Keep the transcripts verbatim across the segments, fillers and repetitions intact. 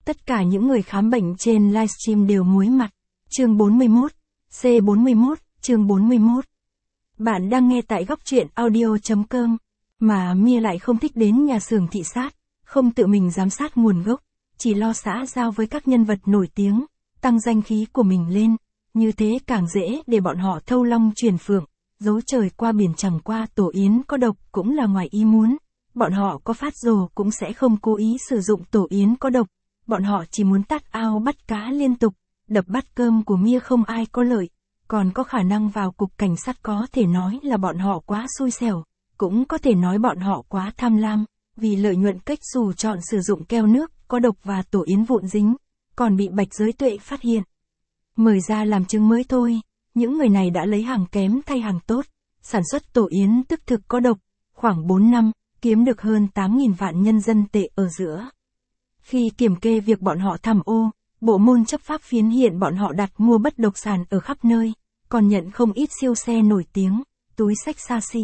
Tất cả những người khám bệnh trên livestream đều muối mặt. Chương bốn mươi mốt, C bốn mươi mốt, chương bốn mươi mốt. Bạn đang nghe tại góc truyện audio chấm com. Mà Mia lại không thích đến nhà xưởng thị sát, không tự mình giám sát nguồn gốc, chỉ lo xã giao với các nhân vật nổi tiếng, tăng danh khí của mình lên, như thế càng dễ để bọn họ thâu long truyền phượng, giấu trời qua biển. Chẳng qua tổ yến có độc cũng là ngoài ý muốn, bọn họ có phát rồ cũng sẽ không cố ý sử dụng tổ yến có độc, bọn họ chỉ muốn tát ao bắt cá liên tục, đập bát cơm của Mia không ai có lợi, còn có khả năng vào cục cảnh sát. Có thể nói là bọn họ quá xui xẻo, cũng có thể nói bọn họ quá tham lam, vì lợi nhuận cách xù chọn sử dụng keo nước có độc và tổ yến vụn dính, còn bị Bạch Giới Tuệ phát hiện. Mời ra làm chứng mới thôi, những người này đã lấy hàng kém thay hàng tốt, sản xuất tổ yến tức thực có độc, khoảng bốn năm, kiếm được hơn tám nghìn vạn nhân dân tệ ở giữa. Khi kiểm kê việc bọn họ tham ô, bộ môn chấp pháp phiến hiện bọn họ đặt mua bất động sản ở khắp nơi, còn nhận không ít siêu xe nổi tiếng, túi xách xa xỉ.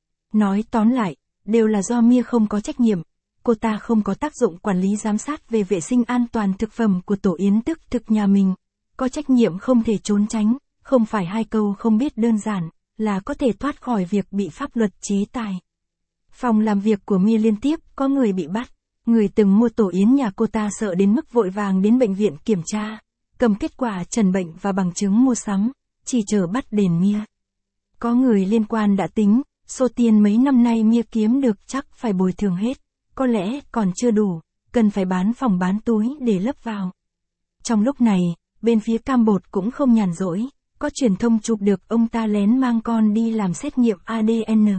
Nói tóm lại, đều là do Mia không có trách nhiệm, cô ta không có tác dụng quản lý giám sát về vệ sinh an toàn thực phẩm của tổ yến tức thực nhà mình, có trách nhiệm không thể trốn tránh, không phải hai câu không biết đơn giản, là có thể thoát khỏi việc bị pháp luật chế tài. Phòng làm việc của Mia liên tiếp có người bị bắt, người từng mua tổ yến nhà cô ta sợ đến mức vội vàng đến bệnh viện kiểm tra, cầm kết quả trần bệnh và bằng chứng mua sắm, chỉ chờ bắt đền Mia. Có người liên quan đã tính, số tiền mấy năm nay Mia kiếm được chắc phải bồi thường hết, có lẽ còn chưa đủ, cần phải bán phòng bán túi để lấp vào. Trong lúc này, bên phía Cam Bột cũng không nhàn rỗi, có truyền thông chụp được ông ta lén mang con đi làm xét nghiệm a đê en.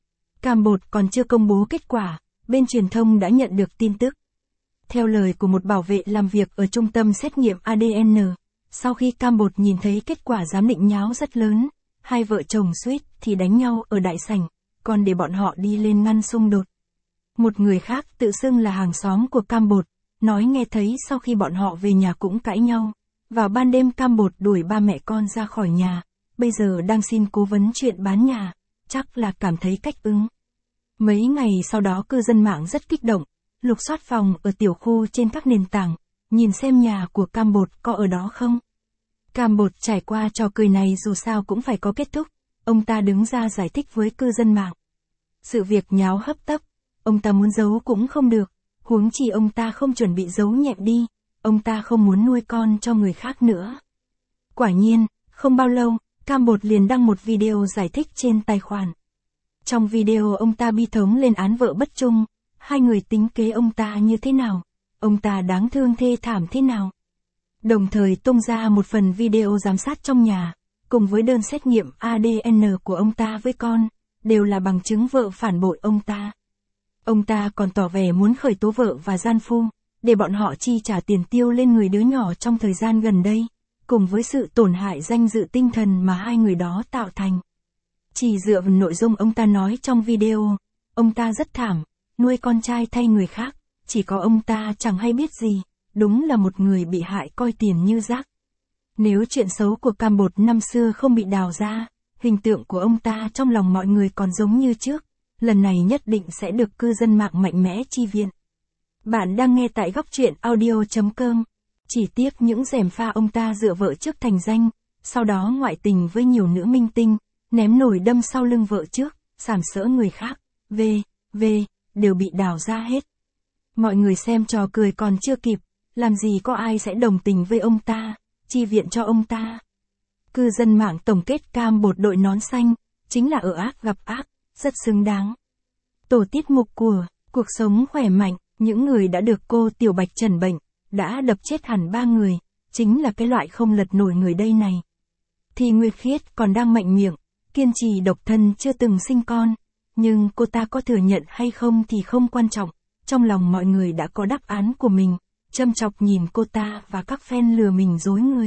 Cam Bột còn chưa công bố kết quả, bên truyền thông đã nhận được tin tức. Theo lời của một bảo vệ làm việc ở trung tâm xét nghiệm a đê en, sau khi Cam Bột nhìn thấy kết quả giám định nháo rất lớn, hai vợ chồng suýt thì đánh nhau ở đại sảnh, còn để bọn họ đi lên ngăn xung đột. Một người khác tự xưng là hàng xóm của Cam Bột, nói nghe thấy sau khi bọn họ về nhà cũng cãi nhau. Vào ban đêm Cam Bột đuổi ba mẹ con ra khỏi nhà, bây giờ đang xin cố vấn chuyện bán nhà, chắc là cảm thấy cách ứng. Mấy ngày sau đó cư dân mạng rất kích động, lục soát phòng ở tiểu khu trên các nền tảng, nhìn xem nhà của Cam Bột có ở đó không. Cam Bột trải qua trò cười này dù sao cũng phải có kết thúc, ông ta đứng ra giải thích với cư dân mạng. Sự việc nháo hấp tấp, ông ta muốn giấu cũng không được, huống chi ông ta không chuẩn bị giấu nhẹm đi, ông ta không muốn nuôi con cho người khác nữa. Quả nhiên, không bao lâu, Cam Bột liền đăng một video giải thích trên tài khoản. Trong video ông ta bi thống lên án vợ bất trung, hai người tính kế ông ta như thế nào, ông ta đáng thương thê thảm thế nào. Đồng thời tung ra một phần video giám sát trong nhà, cùng với đơn xét nghiệm a đê en của ông ta với con, đều là bằng chứng vợ phản bội ông ta. Ông ta còn tỏ vẻ muốn khởi tố vợ và gian phu, để bọn họ chi trả tiền tiêu lên người đứa nhỏ trong thời gian gần đây, cùng với sự tổn hại danh dự tinh thần mà hai người đó tạo thành. Chỉ dựa vào nội dung ông ta nói trong video, ông ta rất thảm, nuôi con trai thay người khác, chỉ có ông ta chẳng hay biết gì, đúng là một người bị hại coi tiền như rác. Nếu chuyện xấu của Cam Bột năm xưa không bị đào ra, hình tượng của ông ta trong lòng mọi người còn giống như trước, lần này nhất định sẽ được cư dân mạng mạnh mẽ chi viện. Bạn đang nghe tại góc truyện audio chấm com. Chỉ tiếc những gièm pha ông ta dựa vợ trước thành danh, sau đó ngoại tình với nhiều nữ minh tinh, ném nổi đâm sau lưng vợ trước, sàm sỡ người khác, v, v, đều bị đào ra hết. Mọi người xem trò cười còn chưa kịp, làm gì có ai sẽ đồng tình với ông ta, chi viện cho ông ta. Cư dân mạng tổng kết Cam Bột đội nón xanh, chính là ở ác gặp ác, rất xứng đáng. Tổ tiết mục của Cuộc Sống Khỏe Mạnh, những người đã được cô Tiểu Bạch trần bệnh, đã đập chết hẳn ba người, chính là cái loại không lật nổi người đây này. Thì Nguyệt Khiết còn đang mạnh miệng, kiên trì độc thân chưa từng sinh con, nhưng cô ta có thừa nhận hay không thì không quan trọng, trong lòng mọi người đã có đáp án của mình, châm chọc nhìn cô ta và các fan lừa mình dối người.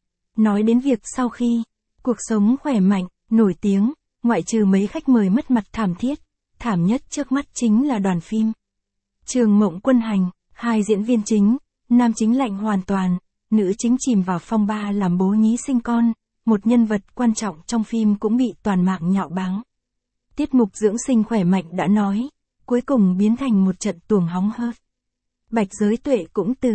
Nói đến việc sau khi Cuộc Sống Khỏe Mạnh nổi tiếng, ngoại trừ mấy khách mời mất mặt thảm thiết, thảm nhất trước mắt chính là đoàn phim Trường Mộng Quân Hành, hai diễn viên chính, nam chính lạnh hoàn toàn, nữ chính chìm vào phong ba làm bố nhí sinh con, một nhân vật quan trọng trong phim cũng bị toàn mạng nhạo báng. Tiết mục Dưỡng Sinh Khỏe Mạnh đã nói, cuối cùng biến thành một trận tuồng hóng hớt. Bạch Giới Tuệ cũng từ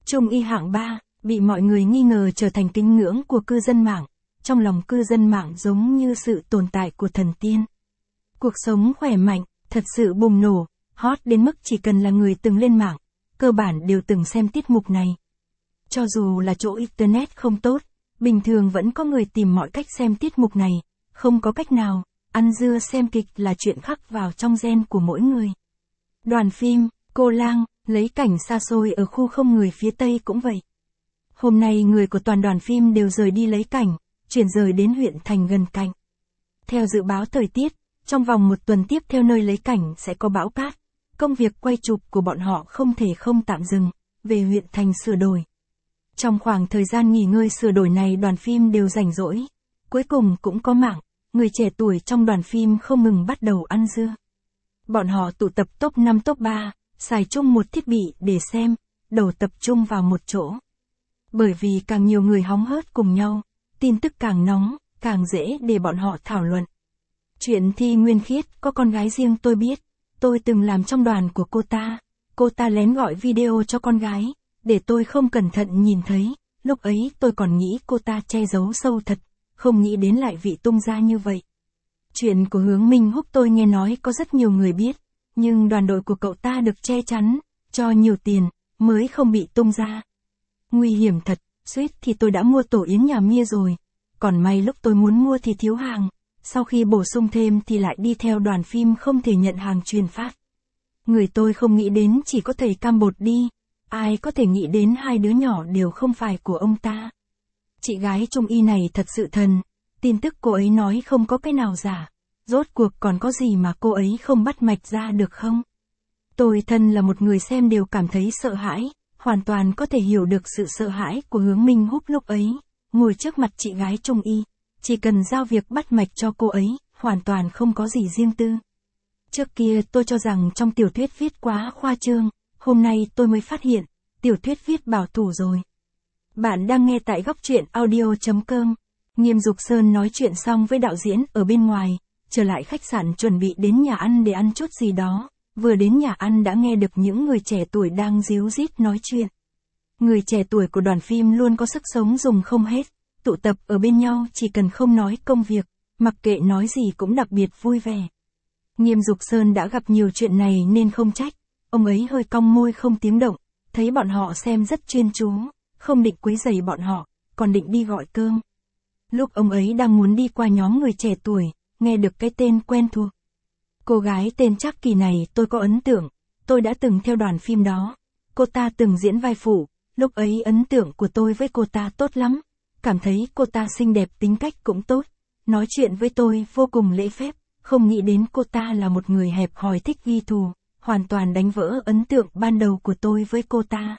Trung y hạng ba, bị mọi người nghi ngờ trở thành kính ngưỡng của cư dân mạng. Trong lòng cư dân mạng giống như sự tồn tại của thần tiên. Cuộc sống khỏe mạnh, thật sự bùng nổ, hot đến mức chỉ cần là người từng lên mạng, cơ bản đều từng xem tiết mục này. Cho dù là chỗ internet không tốt, bình thường vẫn có người tìm mọi cách xem tiết mục này, không có cách nào, ăn dưa xem kịch là chuyện khắc vào trong gen của mỗi người. Đoàn phim, Cô Lang, lấy cảnh xa xôi ở khu không người phía Tây cũng vậy. Hôm nay người của toàn đoàn phim đều rời đi lấy cảnh, chuyển rời đến huyện thành gần cạnh. Theo dự báo thời tiết, trong vòng một tuần tiếp theo nơi lấy cảnh sẽ có bão cát. Công việc quay chụp của bọn họ không thể không tạm dừng, về huyện thành sửa đổi. Trong khoảng thời gian nghỉ ngơi sửa đổi này đoàn phim đều rảnh rỗi. Cuối cùng cũng có mạng, người trẻ tuổi trong đoàn phim không ngừng bắt đầu ăn dưa. Bọn họ tụ tập top năm top ba, xài chung một thiết bị để xem, đầu tập trung vào một chỗ. Bởi vì càng nhiều người hóng hớt cùng nhau, tin tức càng nóng, càng dễ để bọn họ thảo luận. Chuyện Thi Nguyên Khiết có con gái riêng tôi biết, tôi từng làm trong đoàn của cô ta. Cô ta lén gọi video cho con gái, để tôi không cẩn thận nhìn thấy, lúc ấy tôi còn nghĩ cô ta che giấu sâu thật, không nghĩ đến lại vị tung ra như vậy. Chuyện của Hướng Minh Húc tôi nghe nói có rất nhiều người biết, nhưng đoàn đội của cậu ta được che chắn, cho nhiều tiền, mới không bị tung ra. Nguy hiểm thật, suýt thì tôi đã mua tổ yến nhà Mia rồi, còn may lúc tôi muốn mua thì thiếu hàng, sau khi bổ sung thêm thì lại đi theo đoàn phim không thể nhận hàng truyền phát. Người tôi không nghĩ đến chỉ có thầy cam bột đi, ai có thể nghĩ đến hai đứa nhỏ đều không phải của ông ta. Chị gái Trung y này thật sự thần, tin tức cô ấy nói không có cái nào giả, rốt cuộc còn có gì mà cô ấy không bắt mạch ra được không? Tôi thân là một người xem đều cảm thấy sợ hãi, hoàn toàn có thể hiểu được sự sợ hãi của Hướng Minh Húc lúc ấy, ngồi trước mặt chị gái Trung y, chỉ cần giao việc bắt mạch cho cô ấy, hoàn toàn không có gì riêng tư. Trước kia tôi cho rằng trong tiểu thuyết viết quá khoa trương, hôm nay tôi mới phát hiện, tiểu thuyết viết bảo thủ rồi. Bạn đang nghe tại góc truyện audio chấm com. Nghiêm Dục Sơn nói chuyện xong với đạo diễn ở bên ngoài, trở lại khách sạn chuẩn bị đến nhà ăn để ăn chút gì đó, vừa đến nhà ăn đã nghe được những người trẻ tuổi đang díu dít nói chuyện. Người trẻ tuổi của đoàn phim luôn có sức sống dùng không hết, tụ tập ở bên nhau chỉ cần không nói công việc, mặc kệ nói gì cũng đặc biệt vui vẻ. Nghiêm Dục Sơn đã gặp nhiều chuyện này nên không trách, ông ấy hơi cong môi không tiếng động, thấy bọn họ xem rất chuyên chú, không định quấy rầy bọn họ, còn định đi gọi cơm. Lúc ông ấy đang muốn đi qua nhóm người trẻ tuổi, nghe được cái tên quen thuộc. Cô gái tên Trác Kỳ này tôi có ấn tượng, tôi đã từng theo đoàn phim đó. Cô ta từng diễn vai phụ, lúc ấy ấn tượng của tôi với cô ta tốt lắm, cảm thấy cô ta xinh đẹp tính cách cũng tốt, nói chuyện với tôi vô cùng lễ phép, không nghĩ đến cô ta là một người hẹp hòi thích ghi thù, hoàn toàn đánh vỡ ấn tượng ban đầu của tôi với cô ta.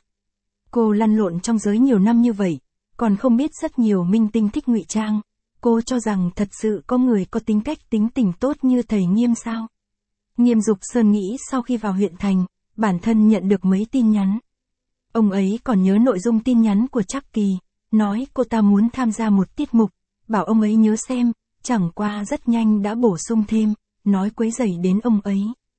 Cô lăn lộn trong giới nhiều năm như vậy, còn không biết rất nhiều minh tinh thích ngụy trang. Cô cho rằng thật sự có người có tính cách tính tình tốt như thầy Nghiêm sao? Nghiêm Dục Sơn nghĩ sau khi vào huyện thành, bản thân nhận được mấy tin nhắn. Ông ấy còn nhớ nội dung tin nhắn của Trác Kỳ, nói cô ta muốn tham gia một tiết mục, bảo ông ấy nhớ xem, chẳng qua rất nhanh đã bổ sung thêm, nói quấy rầy đến ông ấy.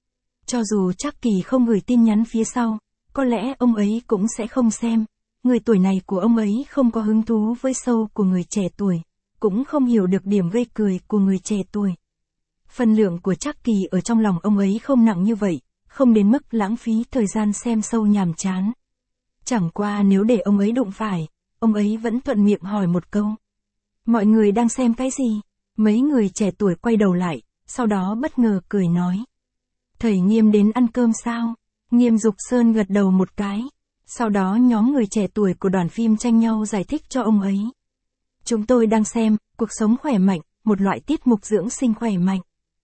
Cho dù Trác Kỳ không gửi tin nhắn phía sau, có lẽ ông ấy cũng sẽ không xem. Người tuổi này của ông ấy không có hứng thú với show của người trẻ tuổi, cũng không hiểu được điểm gây cười của người trẻ tuổi. Phần lượng của Trác Kỳ ở trong lòng ông ấy không nặng như vậy, không đến mức lãng phí thời gian xem show nhàm chán. Chẳng qua nếu để ông ấy đụng phải, ông ấy vẫn thuận miệng hỏi một câu. Mọi người đang xem cái gì? Mấy người trẻ tuổi quay đầu lại, sau đó bất ngờ cười nói. Thầy Nghiêm đến ăn cơm sao? Nghiêm Dục Sơn gật đầu một cái. Sau đó nhóm người trẻ tuổi của đoàn phim tranh nhau giải thích cho ông ấy. Chúng tôi đang xem, cuộc sống khỏe mạnh, một loại tiết mục dưỡng sinh khỏe mạnh.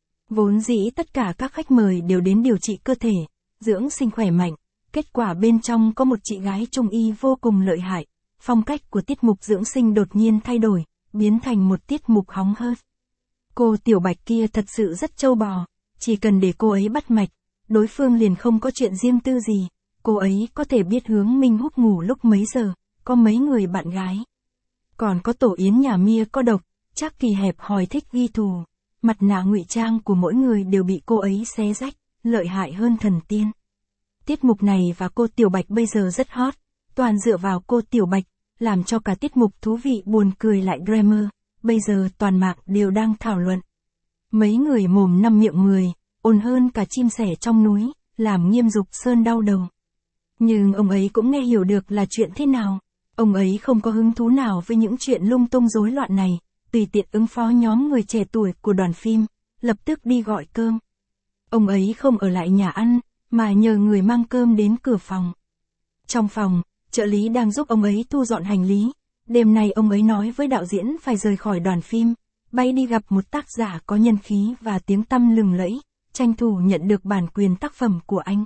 Vốn dĩ tất cả các khách mời đều đến điều trị cơ thể, dưỡng sinh khỏe mạnh. Kết quả bên trong có một chị gái Trung y vô cùng lợi hại. Phong cách của tiết mục dưỡng sinh đột nhiên thay đổi, biến thành một tiết mục hóng hớt. Cô Tiểu Bạch kia thật sự rất trâu bò, chỉ cần để cô ấy bắt mạch, đối phương liền không có chuyện riêng tư gì. Cô ấy có thể biết Hướng Minh Húc ngủ lúc mấy giờ, có mấy người bạn gái. Còn có tổ yến nhà Mia có độc, Trác Kỳ hẹp hòi thích ghi thù. Mặt nạ ngụy trang của mỗi người đều bị cô ấy xé rách, lợi hại hơn thần tiên. Tiết mục này và cô Tiểu Bạch bây giờ rất hot, toàn dựa vào cô Tiểu Bạch, làm cho cả tiết mục thú vị buồn cười lại drama, bây giờ toàn mạng đều đang thảo luận. Mấy người mồm năm miệng mười, ồn hơn cả chim sẻ trong núi, làm Nghiêm Dục Sơn đau đầu. Nhưng ông ấy cũng nghe hiểu được là chuyện thế nào. Ông ấy không có hứng thú nào với những chuyện lung tung rối loạn này, tùy tiện ứng phó nhóm người trẻ tuổi của đoàn phim, lập tức đi gọi cơm. Ông ấy không ở lại nhà ăn, mà nhờ người mang cơm đến cửa phòng. Trong phòng, trợ lý đang giúp ông ấy thu dọn hành lý. Đêm nay ông ấy nói với đạo diễn phải rời khỏi đoàn phim, bay đi gặp một tác giả có nhân khí và tiếng tăm lừng lẫy, tranh thủ nhận được bản quyền tác phẩm của anh.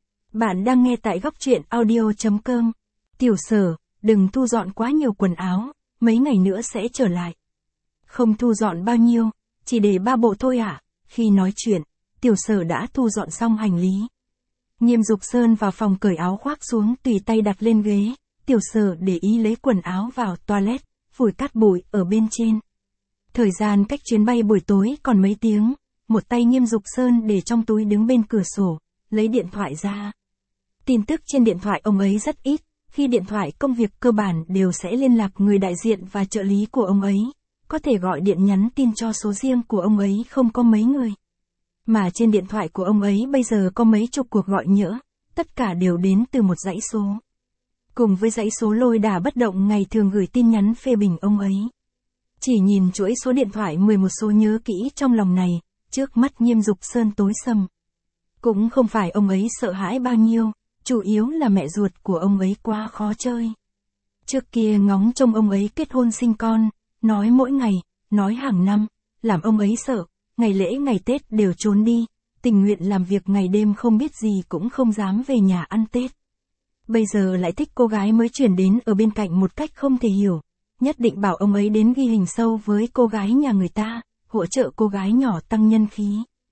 Bạn đang nghe tại góc truyện audio chấm com. Tiểu Sở, đừng thu dọn quá nhiều quần áo, mấy ngày nữa sẽ trở lại. Không thu dọn bao nhiêu, chỉ để ba bộ thôi à? Khi nói chuyện, Tiểu Sở đã thu dọn xong hành lý. Nghiêm Dục Sơn vào phòng cởi áo khoác xuống tùy tay đặt lên ghế, Tiểu Sở để ý lấy quần áo vào toilet, phủi cát bụi ở bên trên. Thời gian cách chuyến bay buổi tối còn mấy tiếng, một tay Nghiêm Dục Sơn để trong túi đứng bên cửa sổ, lấy điện thoại ra. Tin tức trên điện thoại ông ấy rất ít, khi điện thoại công việc cơ bản đều sẽ liên lạc người đại diện và trợ lý của ông ấy, có thể gọi điện nhắn tin cho số riêng của ông ấy không có mấy người. Mà trên điện thoại của ông ấy bây giờ có mấy chục cuộc gọi nhỡ, tất cả đều đến từ một dãy số. Cùng với dãy số lôi đả bất động ngày thường gửi tin nhắn phê bình ông ấy. Chỉ nhìn chuỗi số điện thoại mười một số nhớ kỹ trong lòng này, trước mắt Nghiêm Dục Sơn tối sầm. Cũng không phải ông ấy sợ hãi bao nhiêu, chủ yếu là mẹ ruột của ông ấy quá khó chơi. Trước kia ngóng trông ông ấy kết hôn sinh con, nói mỗi ngày, nói hàng năm, làm ông ấy sợ, ngày lễ ngày Tết đều trốn đi, tình nguyện làm việc ngày đêm không biết gì cũng không dám về nhà ăn Tết. Bây giờ lại thích cô gái mới chuyển đến ở bên cạnh một cách không thể hiểu, nhất định bảo ông ấy đến ghi hình sâu với cô gái nhà người ta, hỗ trợ cô gái nhỏ tăng nhân khí.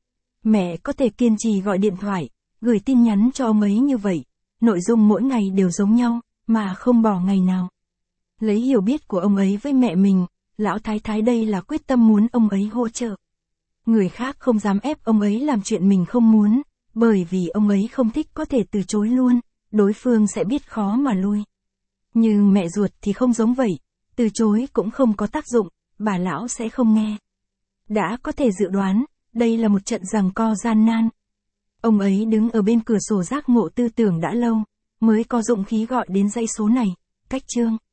Mẹ có thể kiên trì gọi điện thoại, gửi tin nhắn cho ông ấy như vậy, nội dung mỗi ngày đều giống nhau, mà không bỏ ngày nào. Lấy hiểu biết của ông ấy với mẹ mình, lão thái thái đây là quyết tâm muốn ông ấy hỗ trợ. Người khác không dám ép ông ấy làm chuyện mình không muốn, bởi vì ông ấy không thích có thể từ chối luôn, đối phương sẽ biết khó mà lui. Nhưng mẹ ruột thì không giống vậy, từ chối cũng không có tác dụng, bà lão sẽ không nghe. Đã có thể dự đoán, đây là một trận giằng co gian nan. Ông ấy đứng ở bên cửa sổ giác ngộ tư tưởng đã lâu, mới có dụng khí gọi đến dãy số này, cách Trương.